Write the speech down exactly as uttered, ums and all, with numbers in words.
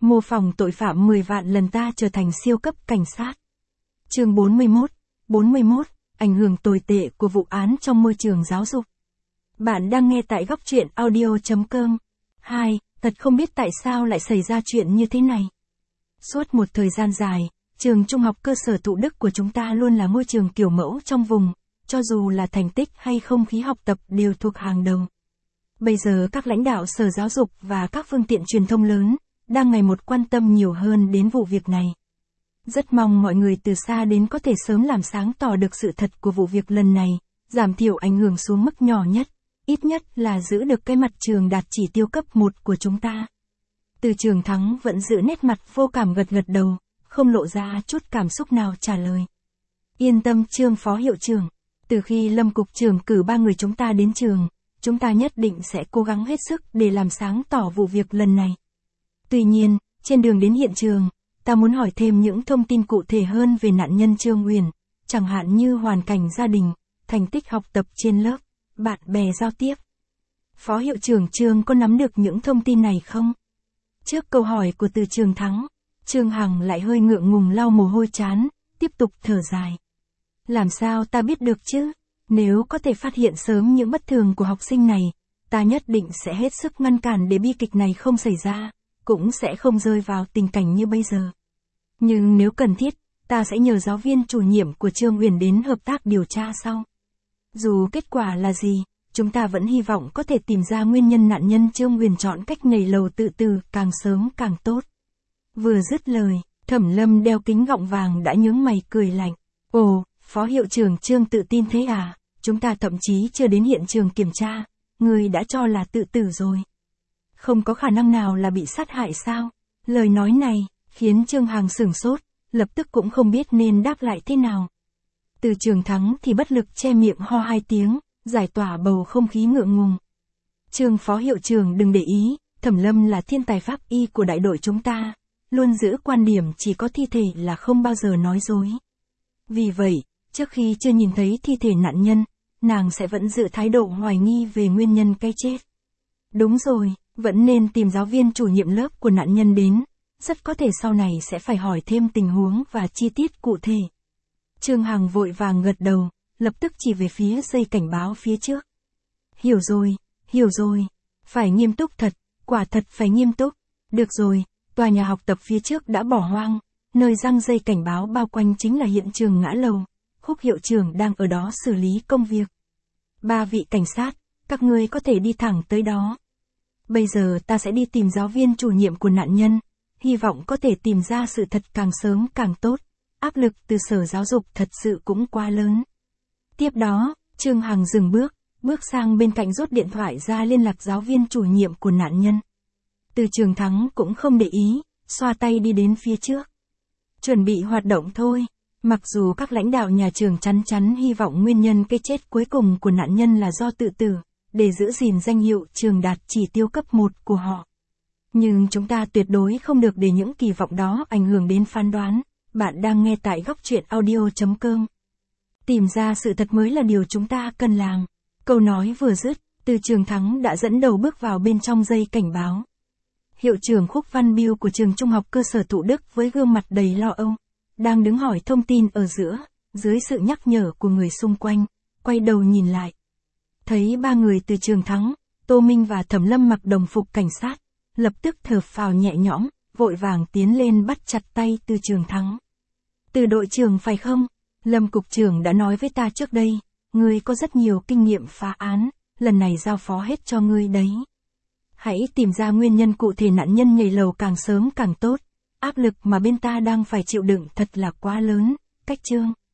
Mô phỏng tội phạm mười vạn lần ta trở thành siêu cấp cảnh sát. Chương bốn mươi mốt. bốn mươi mốt. Ảnh hưởng tồi tệ của vụ án trong môi trường giáo dục. Bạn đang nghe tại góc truyện audio chấm com. hai. Thật không biết tại sao lại xảy ra chuyện như thế này. Suốt một thời gian dài, trường trung học cơ sở Thụ Đức của chúng ta luôn là ngôi trường kiểu mẫu trong vùng, cho dù là thành tích hay không khí học tập đều thuộc hàng đầu. Bây giờ các lãnh đạo sở giáo dục và các phương tiện truyền thông lớn đang ngày một quan tâm nhiều hơn đến vụ việc này. Rất mong mọi người từ xa đến có thể sớm làm sáng tỏ được sự thật của vụ việc lần này, giảm thiểu ảnh hưởng xuống mức nhỏ nhất, ít nhất là giữ được cái mặt trường đạt chỉ tiêu cấp một của chúng ta. Từ Trường Thắng vẫn giữ nét mặt vô cảm gật gật đầu, không lộ ra chút cảm xúc nào trả lời. Yên tâm Trương Phó Hiệu trưởng, từ khi Lâm Cục trưởng cử ba người chúng ta đến trường, chúng ta nhất định sẽ cố gắng hết sức để làm sáng tỏ vụ việc lần này. Tuy nhiên, trên đường đến hiện trường, ta muốn hỏi thêm những thông tin cụ thể hơn về nạn nhân Trương Uyển, chẳng hạn như hoàn cảnh gia đình, thành tích học tập trên lớp, bạn bè giao tiếp. Phó Hiệu trưởng Trương có nắm được những thông tin này không? Trước câu hỏi của Từ Trường Thắng, Trương Hằng lại hơi ngượng ngùng lau mồ hôi trán, tiếp tục thở dài. Làm sao ta biết được chứ? Nếu có thể phát hiện sớm những bất thường của học sinh này, ta nhất định sẽ hết sức ngăn cản để bi kịch này không xảy ra, cũng sẽ không rơi vào tình cảnh như bây giờ. Nhưng nếu cần thiết, ta sẽ nhờ giáo viên chủ nhiệm của Trương Uyển đến hợp tác điều tra sau. Dù kết quả là gì, chúng ta vẫn hy vọng có thể tìm ra nguyên nhân nạn nhân Trương Uyển chọn cách nhảy lầu tự tử càng sớm càng tốt. Vừa dứt lời, Thẩm Lâm đeo kính gọng vàng đã nhướng mày cười lạnh. Ồ, Phó Hiệu trưởng Trương tự tin thế à? Chúng ta thậm chí chưa đến hiện trường kiểm tra, người đã cho là tự tử rồi. Không có khả năng nào là bị sát hại sao? Lời nói này khiến Trương Hằng sửng sốt, lập tức cũng không biết nên đáp lại thế nào. Từ Trường Thắng thì bất lực che miệng ho hai tiếng, giải tỏa bầu không khí ngượng ngùng. Trương Phó Hiệu trưởng đừng để ý, Thẩm Lâm là thiên tài pháp y của đại đội chúng ta, luôn giữ quan điểm chỉ có thi thể là không bao giờ nói dối. Vì vậy, trước khi chưa nhìn thấy thi thể nạn nhân, nàng sẽ vẫn giữ thái độ hoài nghi về nguyên nhân cái chết. Đúng rồi, vẫn nên tìm giáo viên chủ nhiệm lớp của nạn nhân đến, rất có thể sau này sẽ phải hỏi thêm tình huống và chi tiết cụ thể. Trương Hằng vội vàng gật đầu, lập tức chỉ về phía dây cảnh báo phía trước. Hiểu rồi, hiểu rồi, phải nghiêm túc thật, quả thật phải nghiêm túc. Được rồi, tòa nhà học tập phía trước đã bỏ hoang, nơi răng dây cảnh báo bao quanh chính là hiện trường ngã lầu. Khúc hiệu trưởng đang ở đó xử lý công việc. Ba vị cảnh sát, các ngươi có thể đi thẳng tới đó. Bây giờ ta sẽ đi tìm giáo viên chủ nhiệm của nạn nhân, hy vọng có thể tìm ra sự thật càng sớm càng tốt. Áp lực từ sở giáo dục thật sự cũng quá lớn. Tiếp đó, Trương Hằng dừng bước, bước sang bên cạnh rút điện thoại ra liên lạc giáo viên chủ nhiệm của nạn nhân. Từ Trường Thắng cũng không để ý, xoa tay đi đến phía trước. Chuẩn bị hoạt động thôi. Mặc dù các lãnh đạo nhà trường chắn chắn hy vọng nguyên nhân cái chết cuối cùng của nạn nhân là do tự tử, để giữ gìn danh hiệu trường đạt chỉ tiêu cấp một của họ. Nhưng chúng ta tuyệt đối không được để những kỳ vọng đó ảnh hưởng đến phán đoán. Bạn đang nghe tại góc truyện audio chấm com. Tìm ra sự thật mới là điều chúng ta cần làm. Câu nói vừa dứt, Từ Trường Thắng đã dẫn đầu bước vào bên trong dây cảnh báo. Hiệu trưởng Khúc Văn Biêu của trường trung học cơ sở Thụ Đức với gương mặt đầy lo âu, đang đứng hỏi thông tin ở giữa, dưới sự nhắc nhở của người xung quanh, quay đầu nhìn lại. Thấy ba người Từ Trường Thắng, Tô Minh và Thẩm Lâm mặc đồng phục cảnh sát, lập tức thở phào nhẹ nhõm, vội vàng tiến lên bắt chặt tay Từ Trường Thắng. Từ đội trưởng phải không? Lâm cục trưởng đã nói với ta trước đây, ngươi có rất nhiều kinh nghiệm phá án, lần này giao phó hết cho ngươi đấy. Hãy tìm ra nguyên nhân cụ thể nạn nhân nhảy lầu càng sớm càng tốt. Áp lực mà bên ta đang phải chịu đựng thật là quá lớn, Cách Trương.